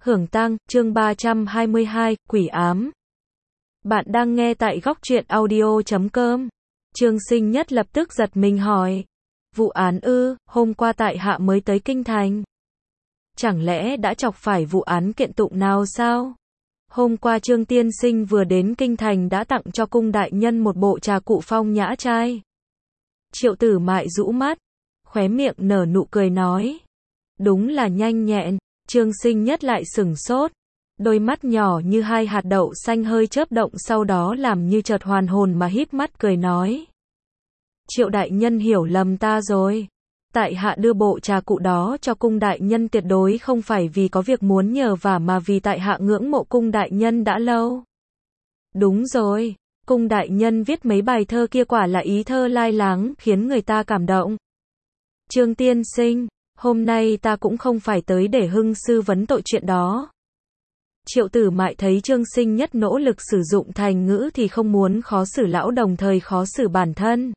Hưởng tăng, chương 322, quỷ ám. Bạn đang nghe tại góc truyện audio.com. Trương Sinh Nhất lập tức giật mình hỏi. Vụ án ư, hôm qua tại hạ mới tới Kinh Thành. Chẳng lẽ đã chọc phải vụ án kiện tụng nào sao? Hôm qua Trương Tiên Sinh vừa đến Kinh Thành đã tặng cho cung đại nhân một bộ trà cụ phong nhã trai. Triệu Tử Mại rũ mắt, khóe miệng nở nụ cười nói. Đúng là nhanh nhẹn. Trương Sinh Nhất lại sửng sốt, đôi mắt nhỏ như hai hạt đậu xanh hơi chớp động, sau đó làm như chợt hoàn hồn mà híp mắt cười nói. Triệu đại nhân hiểu lầm ta rồi. Tại hạ đưa bộ trà cụ đó cho cung đại nhân tuyệt đối không phải vì có việc muốn nhờ vả mà vì tại hạ ngưỡng mộ cung đại nhân đã lâu. Đúng rồi, cung đại nhân viết mấy bài thơ kia quả là ý thơ lai láng, khiến người ta cảm động. Trương tiên sinh, hôm nay ta cũng không phải tới để hưng sư vấn tội chuyện đó. Triệu Tử Mại thấy Trương Sinh Nhất nỗ lực sử dụng thành ngữ thì không muốn khó xử lão đồng thời khó xử bản thân.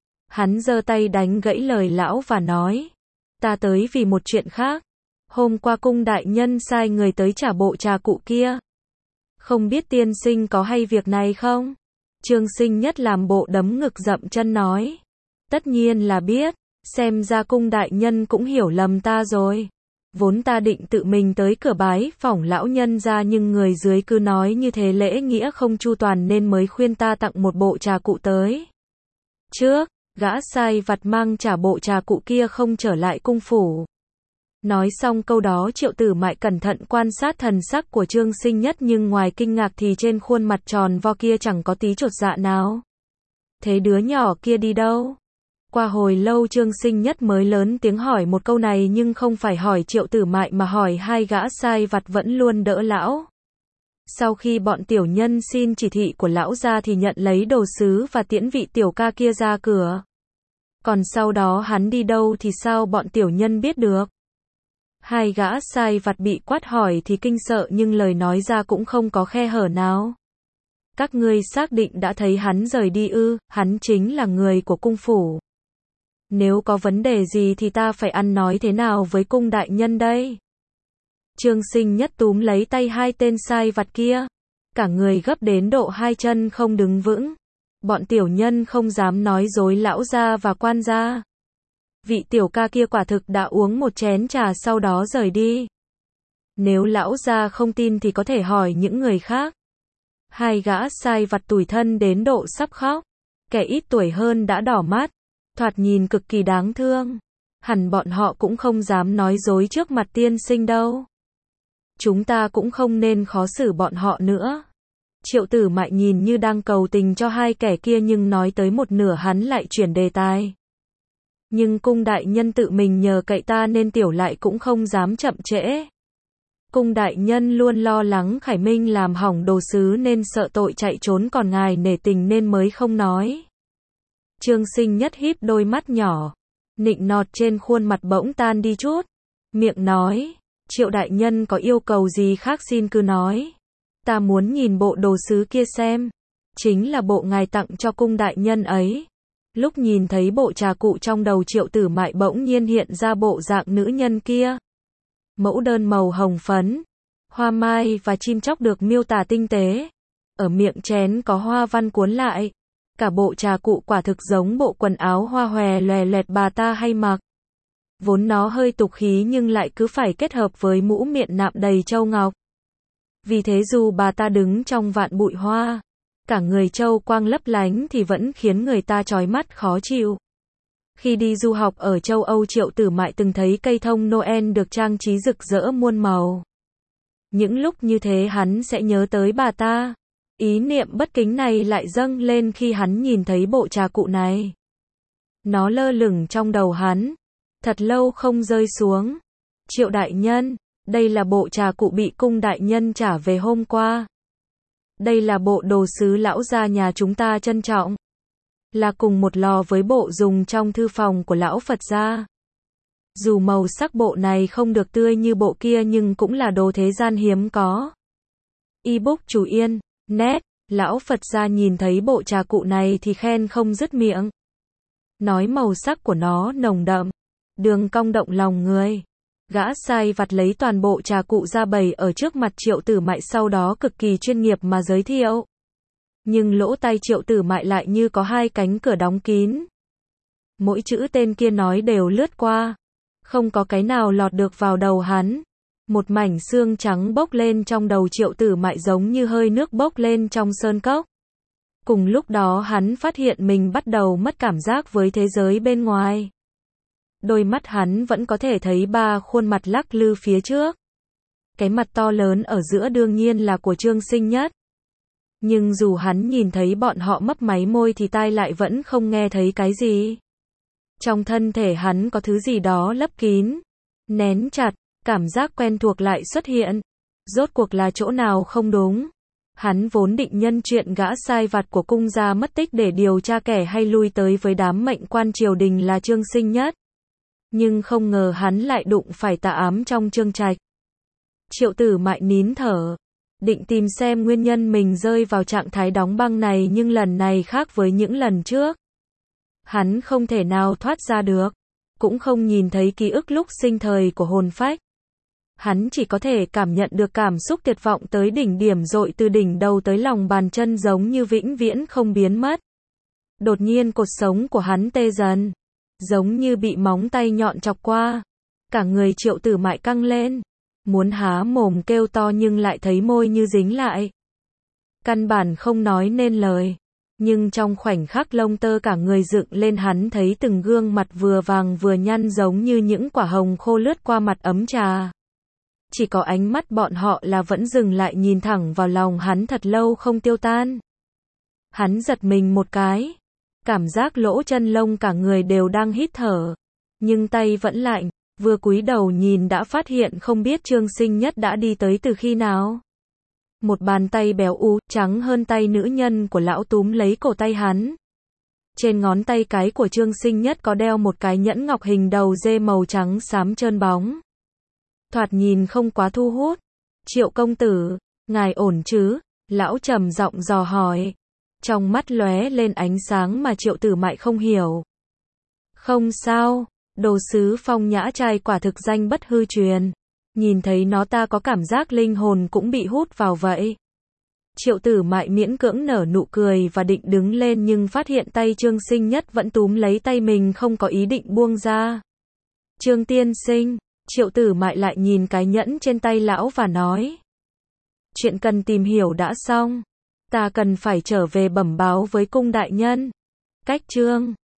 Hắn giơ tay đánh gãy lời lão và nói. Ta tới vì một chuyện khác. Hôm qua cung đại nhân sai người tới trả bộ trà cụ kia. Không biết tiên sinh có hay việc này không? Trương Sinh Nhất làm bộ đấm ngực dậm chân nói. Tất nhiên là biết. Xem ra cung đại nhân cũng hiểu lầm ta rồi. Vốn ta định tự mình tới cửa bái phỏng lão nhân ra, nhưng người dưới cứ nói như thế lễ nghĩa không chu toàn nên mới khuyên ta tặng một bộ trà cụ tới. Trước, gã sai vặt mang trả bộ trà cụ kia không trở lại cung phủ. Nói xong câu đó Triệu Tử Mại cẩn thận quan sát thần sắc của Trương Sinh Nhất, nhưng ngoài kinh ngạc thì trên khuôn mặt tròn vo kia chẳng có tí chột dạ nào. Thế đứa nhỏ kia đi đâu? Qua hồi lâu Trương Sinh Nhất mới lớn tiếng hỏi một câu này, nhưng không phải hỏi Triệu Tử Mại mà hỏi hai gã sai vặt vẫn luôn đỡ lão. Sau khi bọn tiểu nhân xin chỉ thị của lão ra thì nhận lấy đồ sứ và tiễn vị tiểu ca kia ra cửa. Còn sau đó hắn đi đâu thì sao bọn tiểu nhân biết được? Hai gã sai vặt bị quát hỏi thì kinh sợ nhưng lời nói ra cũng không có khe hở nào. Các ngươi xác định đã thấy hắn rời đi ư? Hắn chính là người của cung phủ. Nếu có vấn đề gì thì ta phải ăn nói thế nào với cung đại nhân đây? Trương Sinh Nhất túm lấy tay hai tên sai vặt kia. Cả người gấp đến độ hai chân không đứng vững. Bọn tiểu nhân không dám nói dối lão gia và quan gia. Vị tiểu ca kia quả thực đã uống một chén trà sau đó rời đi. Nếu lão gia không tin thì có thể hỏi những người khác. Hai gã sai vặt tủi thân đến độ sắp khóc. Kẻ ít tuổi hơn đã đỏ mắt. Thoạt nhìn cực kỳ đáng thương. Hẳn bọn họ cũng không dám nói dối trước mặt tiên sinh đâu. Chúng ta cũng không nên khó xử bọn họ nữa. Triệu Tử Mại nhìn như đang cầu tình cho hai kẻ kia, nhưng nói tới một nửa hắn lại chuyển đề tài. Nhưng cung đại nhân tự mình nhờ cậy ta nên tiểu lại cũng không dám chậm trễ. Cung đại nhân luôn lo lắng Khải Minh làm hỏng đồ sứ nên sợ tội chạy trốn, còn ngài nể tình nên mới không nói. Trương Sinh Nhất híp đôi mắt nhỏ, nịnh nọt trên khuôn mặt bỗng tan đi chút. Miệng nói, Triệu đại nhân có yêu cầu gì khác xin cứ nói. Ta muốn nhìn bộ đồ sứ kia xem. Chính là bộ ngài tặng cho cung đại nhân ấy. Lúc nhìn thấy bộ trà cụ trong đầu Triệu Tử Mại bỗng nhiên hiện ra bộ dạng nữ nhân kia. Mẫu đơn màu hồng phấn, hoa mai và chim chóc được miêu tả tinh tế. Ở miệng chén có hoa văn cuốn lại. Cả bộ trà cụ quả thực giống bộ quần áo hoa hòe loè loẹt bà ta hay mặc. Vốn nó hơi tục khí nhưng lại cứ phải kết hợp với mũ miện nạm đầy châu ngọc. Vì thế dù bà ta đứng trong vạn bụi hoa, cả người châu quang lấp lánh thì vẫn khiến người ta chói mắt khó chịu. Khi đi du học ở châu Âu, Triệu Tử Mại từng thấy cây thông Noel được trang trí rực rỡ muôn màu. Những lúc như thế hắn sẽ nhớ tới bà ta. Ý niệm bất kính này lại dâng lên khi hắn nhìn thấy bộ trà cụ này. Nó lơ lửng trong đầu hắn, thật lâu không rơi xuống. Triệu đại nhân, đây là bộ trà cụ bị cung đại nhân trả về hôm qua. Đây là bộ đồ sứ lão gia nhà chúng ta trân trọng. Là cùng một lò với bộ dùng trong thư phòng của lão Phật gia. Dù màu sắc bộ này không được tươi như bộ kia nhưng cũng là đồ thế gian hiếm có. Ebook chủ yên. Nét, lão Phật gia nhìn thấy bộ trà cụ này thì khen không dứt miệng. Nói màu sắc của nó nồng đậm, đường cong động lòng người. Gã sai vặt lấy toàn bộ trà cụ ra bày ở trước mặt Triệu Tử Mại, sau đó cực kỳ chuyên nghiệp mà giới thiệu. Nhưng lỗ tai Triệu Tử Mại lại như có hai cánh cửa đóng kín. Mỗi chữ tên kia nói đều lướt qua. Không có cái nào lọt được vào đầu hắn. Một mảnh xương trắng bốc lên trong đầu Triệu Tử Mại giống như hơi nước bốc lên trong sơn cốc. Cùng lúc đó hắn phát hiện mình bắt đầu mất cảm giác với thế giới bên ngoài. Đôi mắt hắn vẫn có thể thấy ba khuôn mặt lắc lư phía trước. Cái mặt to lớn ở giữa đương nhiên là của Trương Sinh Nhất. Nhưng dù hắn nhìn thấy bọn họ mấp máy môi thì tai lại vẫn không nghe thấy cái gì. Trong thân thể hắn có thứ gì đó lấp kín, nén chặt, cảm giác quen thuộc lại xuất hiện. Rốt cuộc là chỗ nào không đúng? Hắn vốn định nhân chuyện gã sai vặt của cung gia mất tích để điều tra kẻ hay lui tới với đám mệnh quan triều đình là Trương Sinh Nhất. Nhưng không ngờ hắn lại đụng phải tà ám trong Trương Trạch. Triệu Tử Mại nín thở, định tìm xem nguyên nhân mình rơi vào trạng thái đóng băng này, nhưng lần này khác với những lần trước. Hắn không thể nào thoát ra được, cũng không nhìn thấy ký ức lúc sinh thời của hồn phách. Hắn chỉ có thể cảm nhận được cảm xúc tuyệt vọng tới đỉnh điểm dội từ đỉnh đầu tới lòng bàn chân giống như vĩnh viễn không biến mất. Đột nhiên cột sống của hắn tê dần, giống như bị móng tay nhọn chọc qua. Cả người Triệu Tử Mại căng lên, muốn há mồm kêu to nhưng lại thấy môi như dính lại. Căn bản không nói nên lời. Nhưng trong khoảnh khắc lông tơ cả người dựng lên, hắn thấy từng gương mặt vừa vàng vừa nhăn giống như những quả hồng khô lướt qua mặt ấm trà. Chỉ có ánh mắt bọn họ là vẫn dừng lại nhìn thẳng vào lòng hắn thật lâu không tiêu tan. Hắn giật mình một cái. Cảm giác lỗ chân lông cả người đều đang hít thở. Nhưng tay vẫn lạnh. Vừa cúi đầu nhìn đã phát hiện không biết Trương Sinh Nhất đã đi tới từ khi nào. Một bàn tay béo ú, trắng hơn tay nữ nhân của lão túm lấy cổ tay hắn. Trên ngón tay cái của Trương Sinh Nhất có đeo một cái nhẫn ngọc hình đầu dê màu trắng xám trơn bóng. Thoạt nhìn không quá thu hút. Triệu công tử, ngài ổn chứ? Lão trầm giọng dò hỏi. Trong mắt lóe lên ánh sáng mà Triệu Tử Mại không hiểu. Không sao, đồ sứ Phong Nhã trai quả thực danh bất hư truyền. Nhìn thấy nó ta có cảm giác linh hồn cũng bị hút vào vậy. Triệu Tử Mại miễn cưỡng nở nụ cười và định đứng lên nhưng phát hiện tay Trương Sinh Nhất vẫn túm lấy tay mình, không có ý định buông ra. Trương tiên sinh, Triệu Tử Mại lại nhìn cái nhẫn trên tay lão và nói. Chuyện cần tìm hiểu đã xong. Ta cần phải trở về bẩm báo với cung đại nhân. Cách Trương